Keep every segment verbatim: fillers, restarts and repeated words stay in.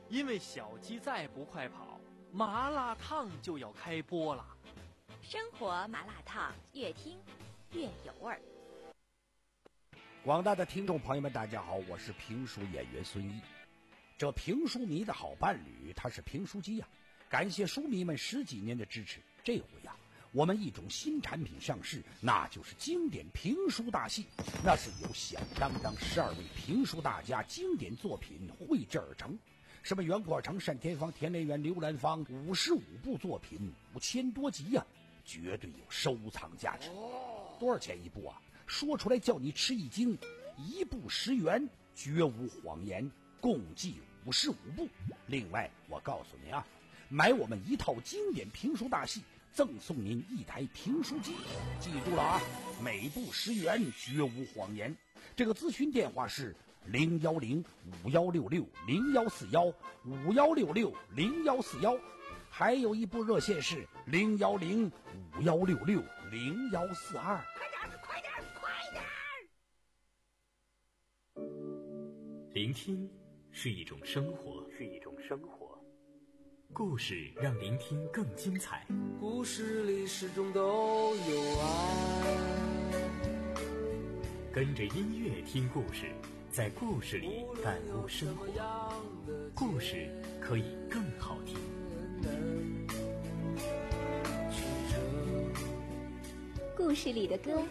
因为小鸡再不快跑，麻辣烫就要开播了。 生活麻辣烫，越听越有味儿。 广大的听众朋友们，大家好，我是评书演员孙一。这评书迷的好伴侣，他是评书机呀、啊！感谢书迷们十几年的支持。这回呀、啊，我们一种新产品上市，那就是经典评书大戏。那是由响当当十二位评书大家经典作品绘制而成。什么袁国成、单田芳、田连元、刘兰芳，五十五部作品，五千多集呀、啊，绝对有收藏价值。多少钱一部啊？说出来叫你吃一惊，一部十元，绝无谎言，共计五十五部。另外，我告诉你啊，买我们一套经典评书大戏，赠送您一台评书机。记住了啊，每部十元，绝无谎言。这个咨询电话是零幺零五幺六六零幺四幺五幺六六零幺四幺，还有一部热线是零幺零五幺六六零幺四二。 快点，快点！ 聆听是一种生活，是一种生活。故事让聆听更精彩。 故事里始终都有爱。 跟着音乐听故事，在故事里感悟生活。故事可以更好听。 故事里的歌。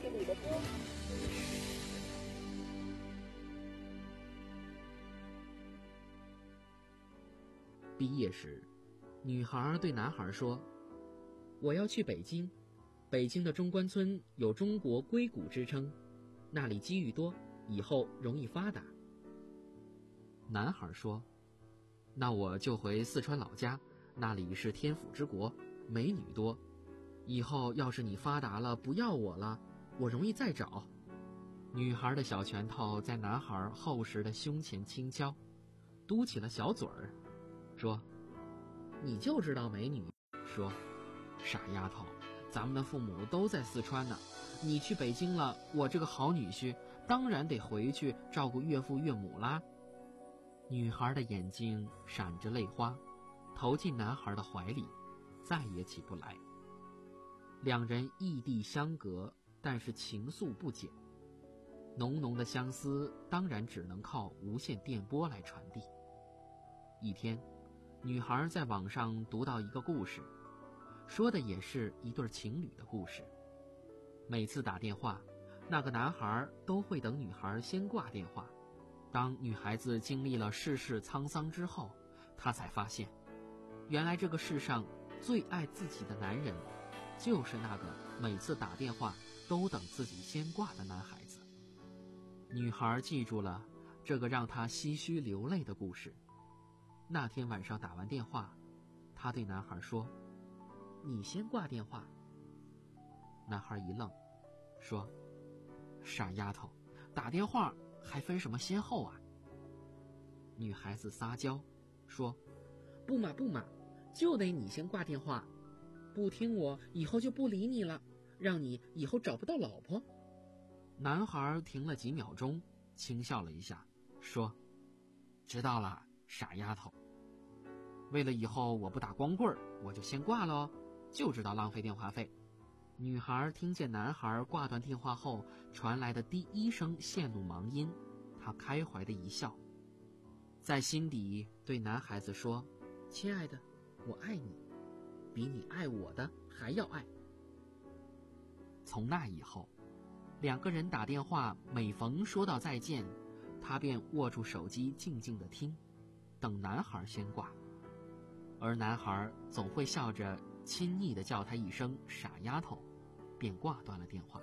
毕业时，女孩对男孩说：“我要去北京，北京的中关村有中国硅谷之称，那里机遇多，以后容易发达。”男孩说：“那我就回四川老家，那里是天府之国，美女多，以后要是你发达了不要我了，我容易再找。”女孩的小拳头在男孩厚实的胸前轻敲，嘟起了小嘴儿，说：“你就知道美女。”说：“傻丫头，咱们的父母都在四川呢，你去北京了，我这个好女婿当然得回去照顾岳父岳母啦。”女孩的眼睛闪着泪花，投进男孩的怀里，再也起不来。两人异地相隔，但是情愫不减。浓浓的相思当然只能靠无线电波来传递。一天，女孩在网上读到一个故事，说的也是一对情侣的故事。每次打电话，那个男孩都会等女孩先挂电话。当女孩子经历了世事沧桑之后，她才发现，原来这个世上最爱自己的男人，就是那个每次打电话都等自己先挂的男孩子。女孩记住了这个让她唏嘘流泪的故事。那天晚上打完电话，她对男孩说：“你先挂电话。”男孩一愣，说：“傻丫头，打电话还分什么先后啊？”女孩子撒娇说：“不嘛不嘛，就得你先挂电话，不听我以后就不理你了，让你以后找不到老婆。”男孩停了几秒钟，轻笑了一下，说：“知道了，傻丫头。为了以后我不打光棍，我就先挂了，就知道浪费电话费。”女孩听见男孩挂断电话后传来的第一声线路盲音，她开怀的一笑，在心底对男孩子说：“亲爱的，我爱你，比你爱我的还要爱。”从那以后，两个人打电话，每逢说到再见，她便握住手机静静地听，等男孩先挂，而男孩总会笑着亲昵地叫她一声傻丫头，便挂断了电话。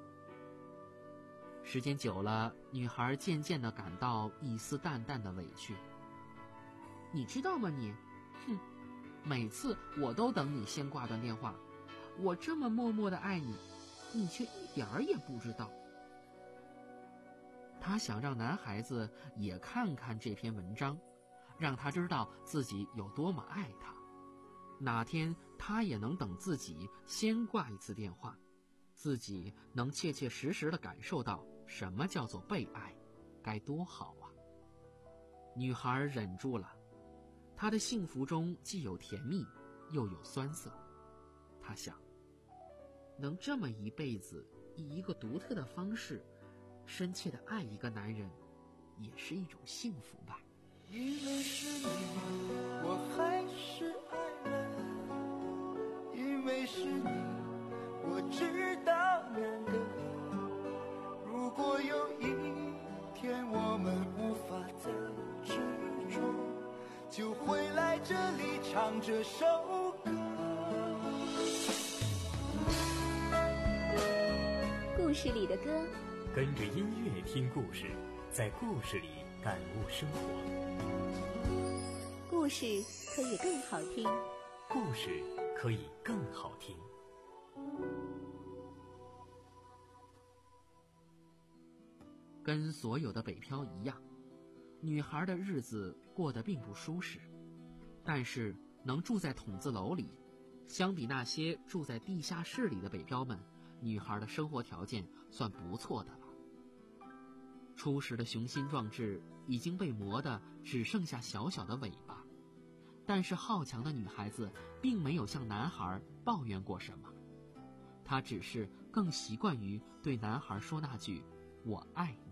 时间久了，女孩渐渐地感到一丝淡淡的委屈。“你知道吗你？哼，每次我都等你先挂断电话，我这么默默地爱你，你却一点儿也不知道。”她想让男孩子也看看这篇文章，让他知道自己有多么爱他。哪天他也能等自己先挂一次电话，自己能切切实实地感受到什么叫做被爱，该多好啊！女孩忍住了， 他的幸福中既有甜蜜，又有酸涩。他想，能这么一辈子以一个独特的方式深切地爱一个男人，也是一种幸福吧。 因为是你，我还是爱了，因为是你，我知道难得。如果有一天我们无法再执着，就会来这里唱这首歌。 故事里的歌， 跟着音乐听故事，在故事里感悟生活。 故事可以更好听， 故事可以更好听。 跟所有的北漂一样，女孩的日子过得并不舒适，但是能住在筒子楼里，相比那些住在地下室里的北漂们，女孩的生活条件算不错的了。初时的雄心壮志已经被磨得只剩下小小的尾巴，但是好强的女孩子并没有向男孩抱怨过什么，她只是更习惯于对男孩说那句我爱你。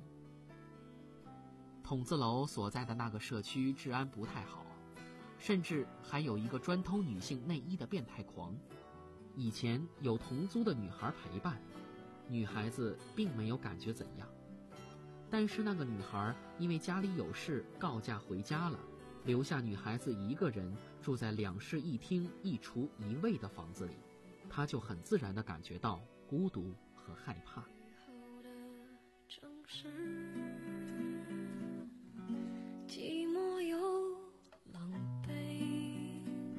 筒子楼所在的那个社区治安不太好，甚至还有一个专偷女性内衣的变态狂。以前有同租的女孩陪伴，女孩子并没有感觉怎样，但是那个女孩因为家里有事告假回家了，留下女孩子一个人住在两室一厅一厨一卫的房子里，她就很自然地感觉到孤独和害怕。 寂寞又狼狈，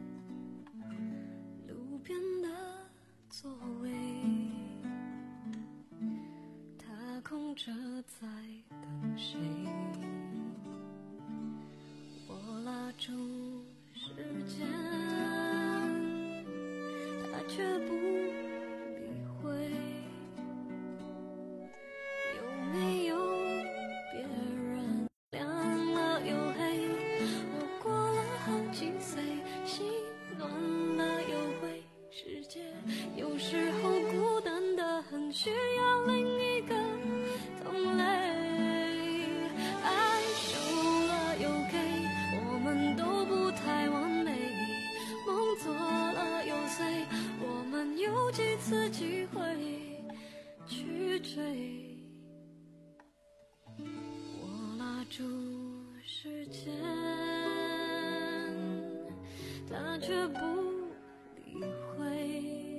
路边的座位，他空着在等谁？我拉住时间，他却不理会。有没有别人亮了又黑？我过了好几岁，心暖了又灰。世界有时候孤单的很，需要另一个同类。爱收了又给，我们都不太完美。梦做了又碎，我们有几次机会去追？我拉住时间，他却不理会。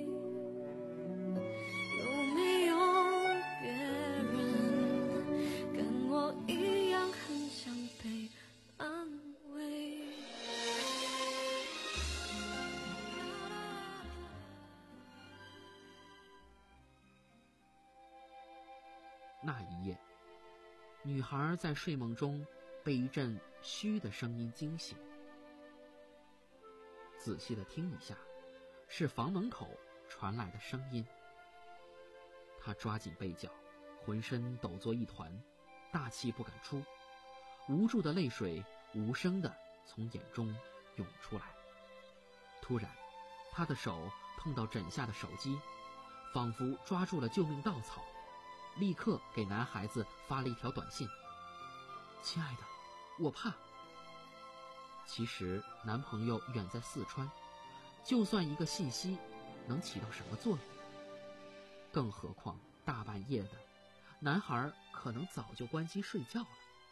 有没有别人跟我一样很想被安慰？ 那一夜，女孩在睡梦中被一阵嘘的声音惊醒，仔细的听一下，是房门口传来的声音。她抓紧被角，浑身抖作一团，大气不敢出，无助的泪水无声的从眼中涌出来。突然，她的手碰到枕下的手机，仿佛抓住了救命稻草，立刻给男孩子发了一条短信：亲爱的，我怕。其实男朋友远在四川，就算一个信息能起到什么作用？更何况大半夜的，男孩可能早就关机睡觉了。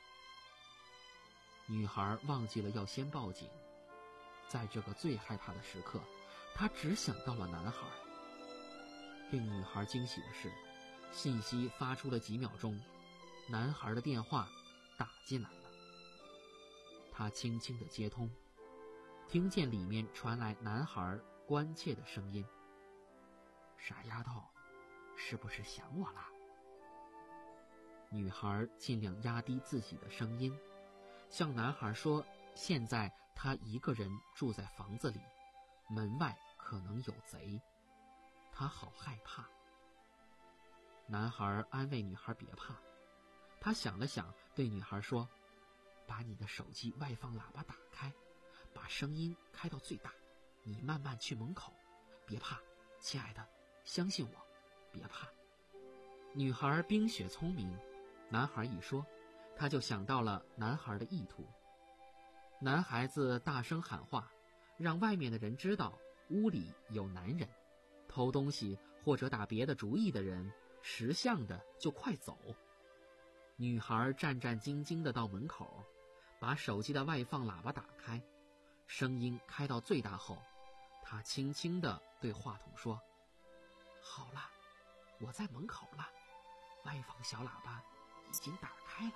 女孩忘记了要先报警，在这个最害怕的时刻，她只想到了男孩。令女孩惊喜的是，信息发出了几秒钟，男孩的电话打进来了。她轻轻地接通，听见里面传来男孩关切的声音：傻丫头，是不是想我啦？女孩尽量压低自己的声音，向男孩说现在她一个人住在房子里，门外可能有贼，她好害怕。男孩安慰女孩别怕，他想了想，对女孩说：把你的手机外放喇叭打开，把把声音开到最大，你慢慢去门口，别怕，亲爱的，相信我，别怕。女孩冰雪聪明，男孩一说，她就想到了男孩的意图。男孩子大声喊话，让外面的人知道屋里有男人，偷东西或者打别的主意的人，识相的就快走。女孩战战兢兢地到门口，把手机的外放喇叭打开，声音开到最大后，她轻轻地对话筒说：好了，我在门口了，外放小喇叭已经打开了。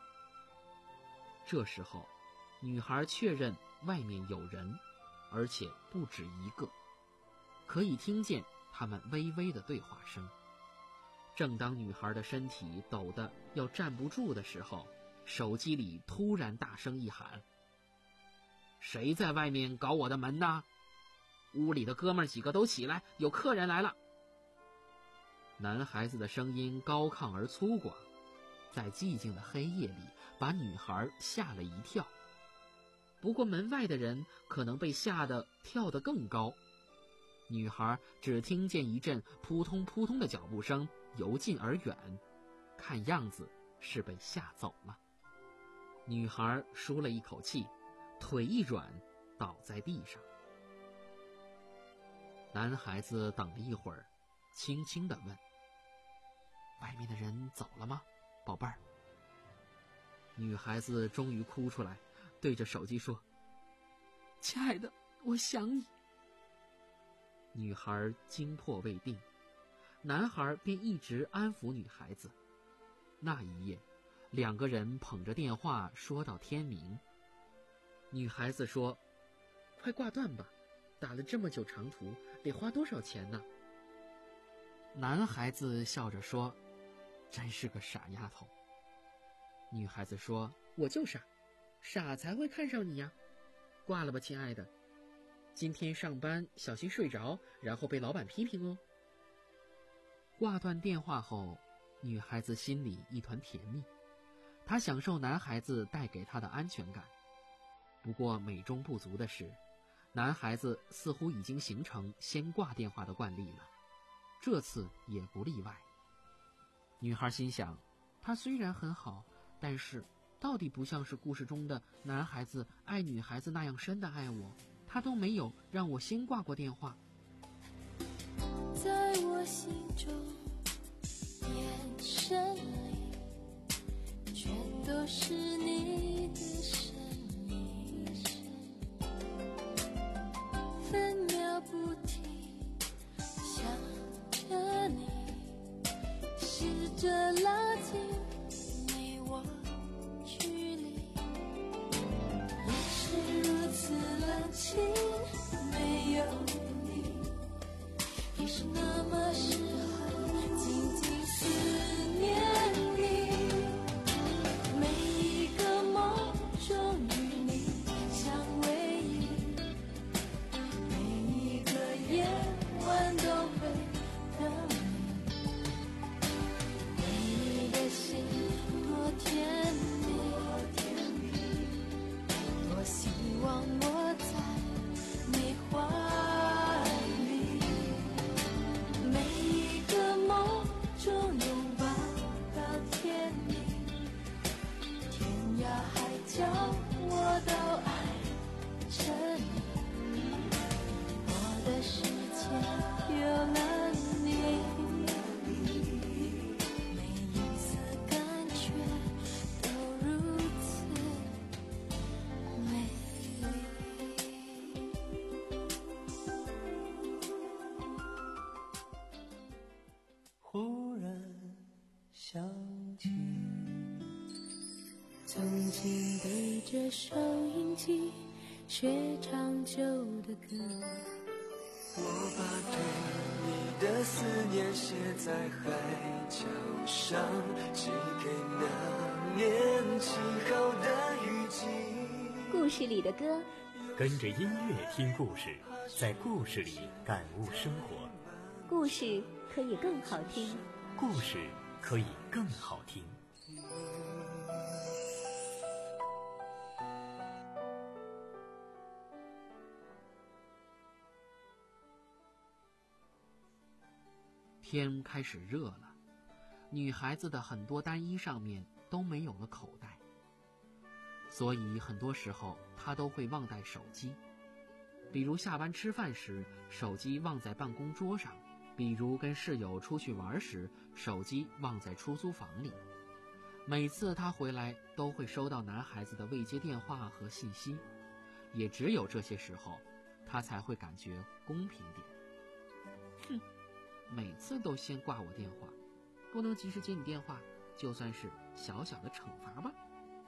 这时候女孩确认外面有人，而且不止一个，可以听见他们微微的对话声。正当女孩的身体抖得要站不住的时候，手机里突然大声一喊：谁在外面搞我的门呢？屋里的哥们儿几个都起来，有客人来了。男孩子的声音高亢而粗犷，在寂静的黑夜里把女孩吓了一跳。不过门外的人可能被吓得跳得更高。女孩只听见一阵扑通扑通的脚步声由近而远，看样子是被吓走了。女孩舒了一口气，腿一软，倒在地上。男孩子等了一会儿，轻轻地问：外面的人走了吗，宝贝儿？女孩子终于哭出来，对着手机说：亲爱的，我想你。女孩惊魄未定，男孩便一直安抚女孩子。那一夜，两个人捧着电话说到天明。女孩子说：快挂断吧，打了这么久长途，得花多少钱呢？男孩子笑着说：真是个傻丫头。女孩子说：我就傻，傻才会看上你呀。挂了吧，亲爱的，今天上班小心睡着，然后被老板批评哦。挂断电话后，女孩子心里一团甜蜜，她享受男孩子带给她的安全感。不过美中不足的是，男孩子似乎已经形成先挂电话的惯例了，这次也不例外。女孩心想，他虽然很好，但是到底不像是故事中的男孩子爱女孩子那样深的爱我，他都没有让我先挂过电话。 在我心中，眼神里全都是你的身影，分秒不停想着你，试着拉近你我距离，也是如此冷清，没有你，也是那么适合静静思念你。每一个梦中与你相偎依，每一个夜晚都会等你，为你的心多甜蜜，多希望我在你怀里，每一个梦中拥抱到天明，天涯海角我都爱着你，我的世界有了你，每一次感觉都如此美丽。 忽然想起， 曾经对着收音机学唱旧的歌， 我把对你的思念写在海角上，寄给那年起好的雨季。 故事里的歌， 跟着音乐听故事，在故事里感悟生活。 故事可以更好听。 故事可以更好听。 天开始热了，女孩子的很多单衣上面都没有了口袋，所以很多时候她都会忘带手机。比如下班吃饭时，手机忘在办公桌上；比如跟室友出去玩时，手机忘在出租房里。每次她回来都会收到男孩子的未接电话和信息，也只有这些时候，她才会感觉公平点。哼，每次都先挂我电话，不能及时接你电话，就算是小小的惩罚吧。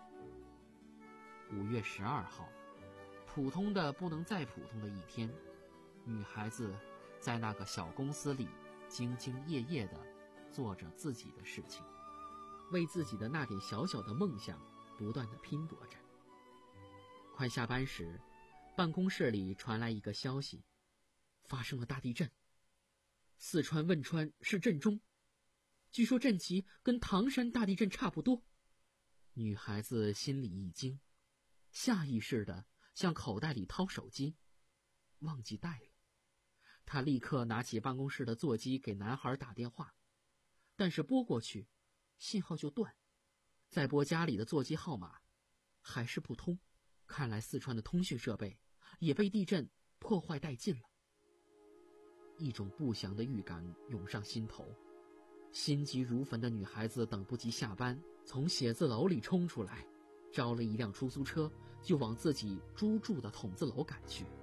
五月十二号，普通的不能再普通的一天，女孩子在那个小公司里兢兢业业地做着自己的事情，为自己的那点小小的梦想不断地拼搏着。快下班时，办公室里传来一个消息，发生了大地震，四川汶川是震中，据说震级跟唐山大地震差不多。女孩子心里一惊，下意识地向口袋里掏手机，忘记带了。她立刻拿起办公室的座机给男孩打电话，但是拨过去信号就断，再拨家里的座机号码还是不通。看来四川的通讯设备也被地震破坏殆尽了。一种不祥的预感涌上心头，心急如焚的女孩子等不及下班，从写字楼里冲出来，招了一辆出租车，就往自己租住的筒子楼赶去。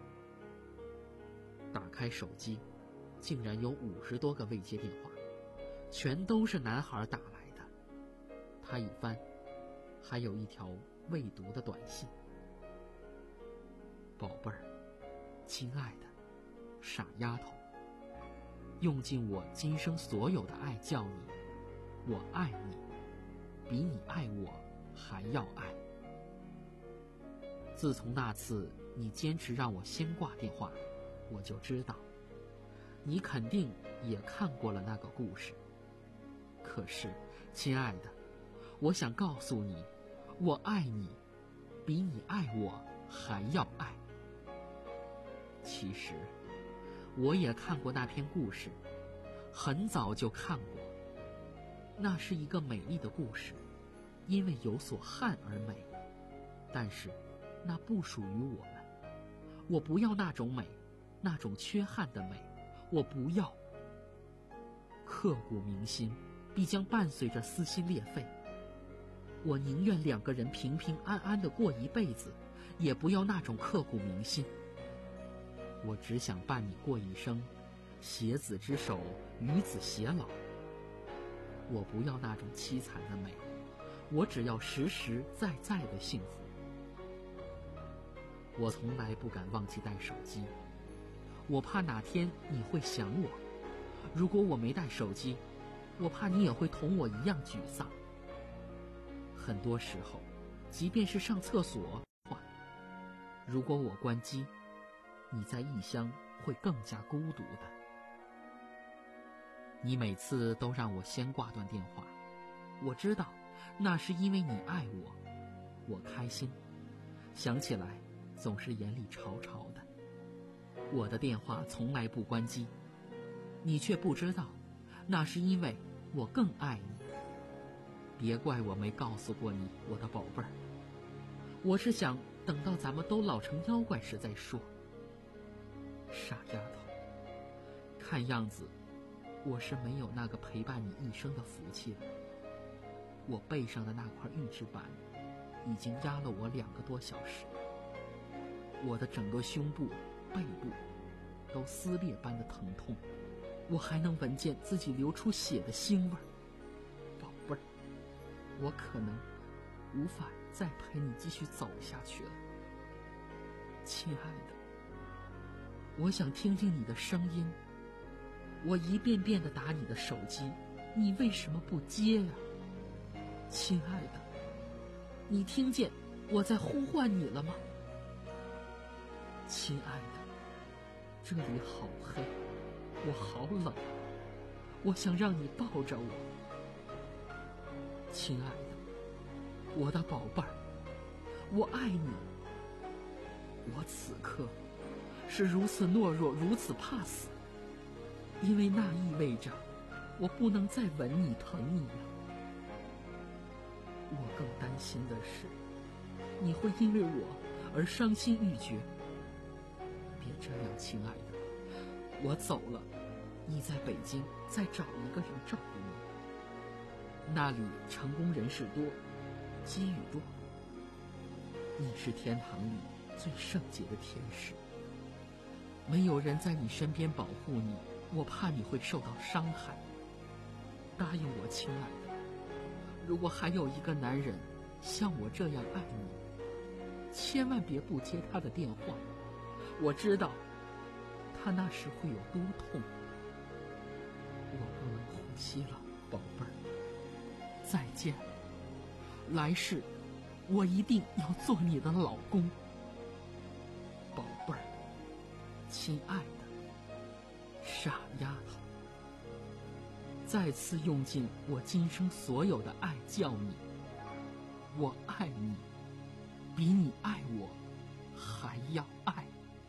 打开手机，竟然有五十多个未接电话，全都是男孩打来的。他一翻，还有一条未读的短信：宝贝儿，亲爱的，傻丫头，用尽我今生所有的爱叫你，我爱你，比你爱我还要爱。自从那次你坚持让我先挂电话，我就知道，你肯定也看过了那个故事。可是，亲爱的，我想告诉你，我爱你，比你爱我还要爱。其实，我也看过那篇故事，很早就看过。那是一个美丽的故事，因为有所憾而美，但是那不属于我们。我不要那种美，那种缺憾的美，我不要。刻骨铭心必将伴随着撕心裂肺，我宁愿两个人平平安安地过一辈子，也不要那种刻骨铭心。我只想伴你过一生，携子之手，与子偕老。我不要那种凄惨的美，我只要实实在在的幸福。我从来不敢忘记带手机，我怕哪天你会想我。如果我没带手机，我怕你也会同我一样沮丧。很多时候，即便是上厕所，如果我关机，你在异乡会更加孤独的。你每次都让我先挂断电话，我知道那是因为你爱我，我开心，想起来总是眼里潮潮的。我的电话从来不关机，你却不知道，那是因为我更爱你。别怪我没告诉过你，我的宝贝儿，我是想等到咱们都老成妖怪时再说。傻丫头，看样子我是没有那个陪伴你一生的福气了。我背上的那块预制板已经压了我两个多小时，我的整个胸部、背部都撕裂般的疼痛，我还能闻见自己流出血的腥味儿。宝贝儿，我可能无法再陪你继续走下去了。亲爱的，我想听听你的声音。我一遍遍地打你的手机，你为什么不接呀？亲爱的，你听见我在呼唤你了吗？亲爱的，这里好黑，我好冷，我想让你抱着我。亲爱的，我的宝贝儿，我爱你。我此刻是如此懦弱，如此怕死。 因为那意味着我不能再吻你疼你了。我更担心的是，你会因为我而伤心欲绝。别这样，亲爱的，我走了，你在北京再找一个人照顾你。那里成功人士多，机遇多。你是天堂里最圣洁的天使，没有人在你身边保护你，我怕你会受到伤害。答应我，亲爱的，如果还有一个男人像我这样爱你，千万别不接他的电话。我知道他那时会有多痛。我不能呼吸了，宝贝儿，再见。来世我一定要做你的老公，宝贝儿，亲爱的傻丫头。再次用尽我今生所有的爱叫你，我爱你，比你爱我还要爱。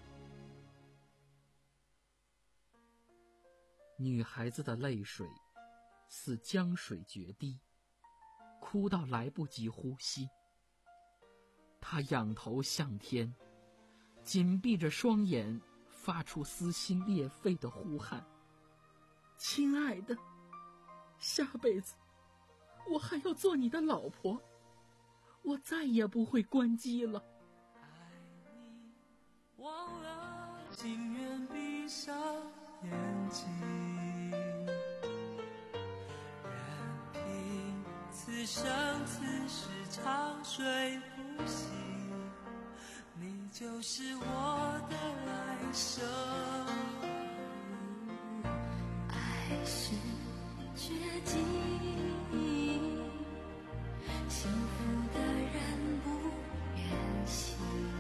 女孩子的泪水似江水决堤，哭到来不及呼吸。她仰头向天，紧闭着双眼，发出撕心裂肺的呼喊：亲爱的，下辈子我还要做你的老婆，我再也不会关机了。 爱你忘了，情愿闭上眼睛，任凭此生此世长睡不醒，你就是我的来生。 爱是绝境，幸福的人不愿醒，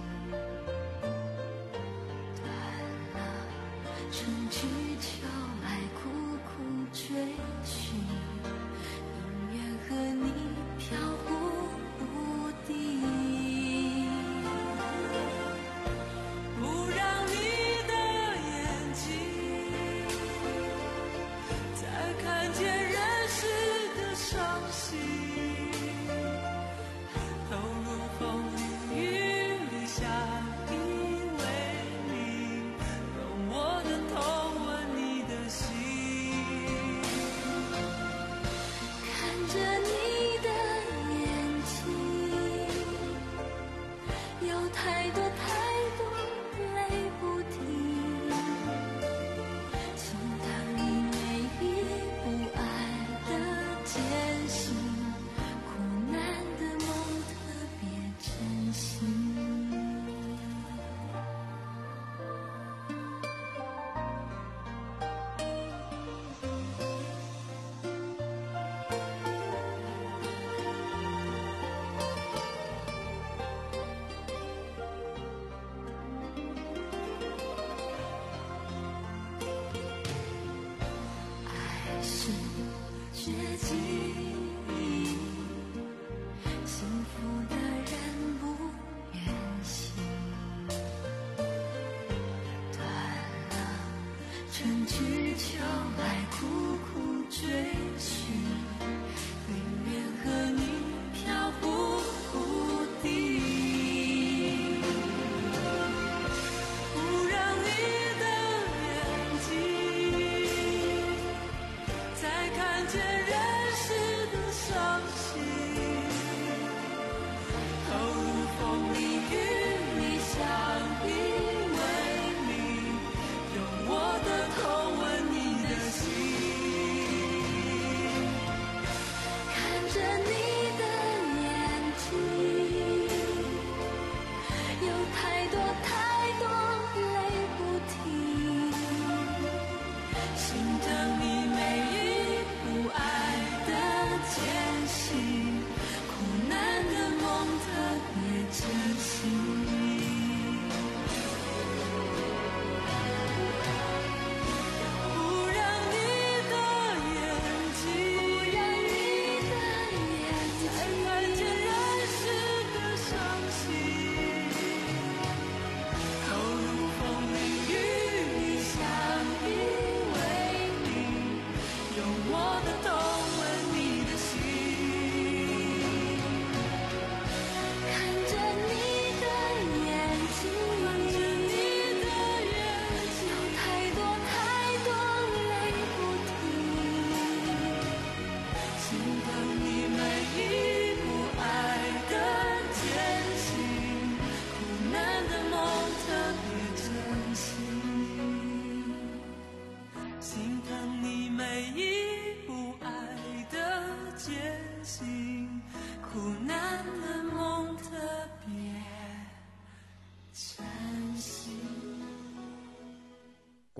断了春去秋来苦苦追寻，宁愿和你飘忽不定，不让你的眼睛再看见人世的伤心，投入风里雨里下，因为你懂我的痛，问你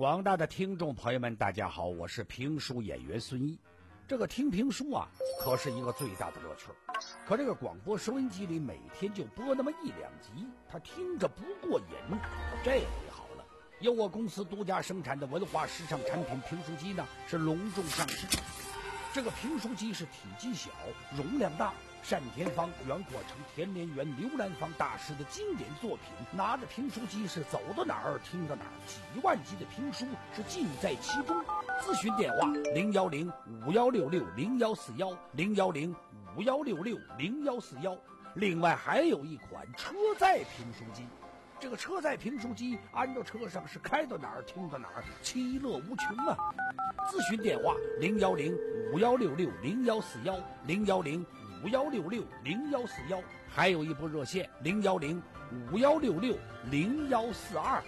广大的听众朋友们，大家好，我是评书演员孙一。这个听评书啊，可是一个最大的乐趣。可这个广播收音机里每天就播那么一两集，他听着不过瘾。这回好了，由我公司独家生产的文化时尚产品评书机呢，是隆重上市。这个评书机是体积小，容量大，单田芳、袁阔成、田连元、刘兰芳大师的经典作品，拿着评书机是走到哪儿听到哪儿，几万集的评书是尽在其中。咨询电话零幺零五幺六六零幺四幺零幺零五幺六六零幺四幺。另外还有一款车载评书机，这个车载评书机安到车上是开到哪儿听到哪儿，其乐无穷啊！咨询电话零幺零五幺六六零幺四幺零幺零五幺六六零幺四幺，还有一部热线零幺零五幺六六零幺四二。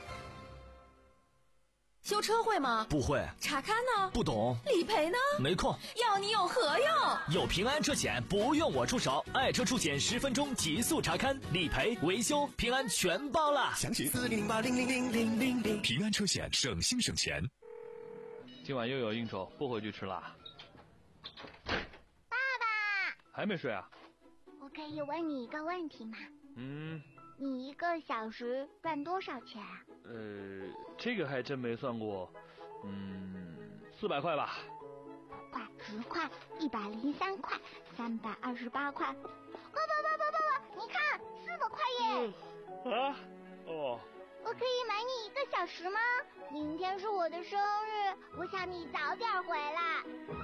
修车会吗？ 不会。 查看呢？ 不懂。 理赔呢？ 没空。 要你有何用？ 有平安车险，不用我出手，爱车出险十分钟极速查看，理赔、维修、平安全包了。 详询四零零八零零零零零零。平安车险，省心省钱。 今晚又有应酬，不回去吃啦。 爸爸， 还没睡啊？ 我可以问你一个问题吗？ 嗯。 你一个小时赚多少钱啊？ 呃，这个还真没算过，嗯，四百块吧。 五块、十块、一百零三块、三百二十八块。爸爸爸爸爸爸，你看，四百块耶！ 嗯、啊？哦。 我可以买你一个小时吗？明天是我的生日，我想你早点回来。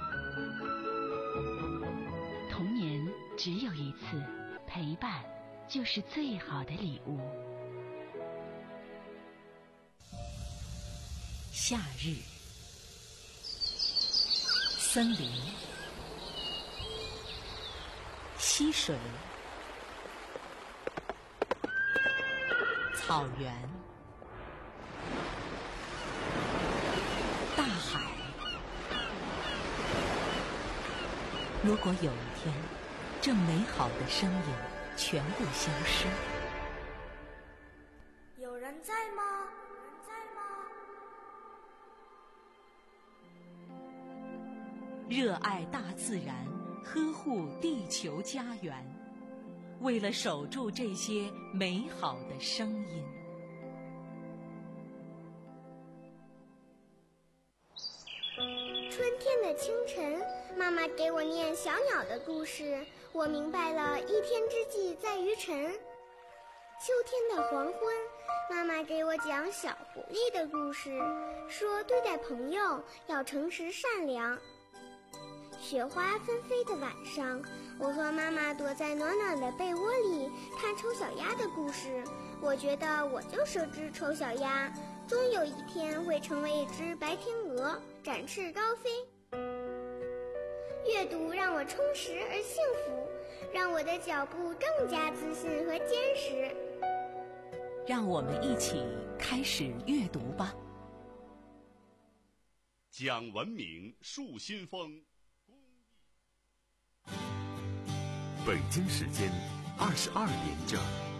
童年只有一次，陪伴就是最好的礼物。夏日，森林，溪水，草原，大海。如果有一天，这美好的声音全部消失， 有人在吗？有人在吗？ 热爱大自然，呵护地球家园，为了守住这些美好的声音。 春天的清晨，妈妈给我念小鸟的故事，我明白了一天之计在于晨。秋天的黄昏，妈妈给我讲小狐狸的故事，说对待朋友要诚实善良。雪花纷飞的晚上，我和妈妈躲在暖暖的被窝里看丑小鸭的故事，我觉得我就是只丑小鸭，终有一天会成为一只白天鹅，展翅高飞。阅读让我充实而幸福，让我的脚步更加自信和坚实。 让我们一起开始阅读吧。 讲文明树新风。 北京时间二十二点整。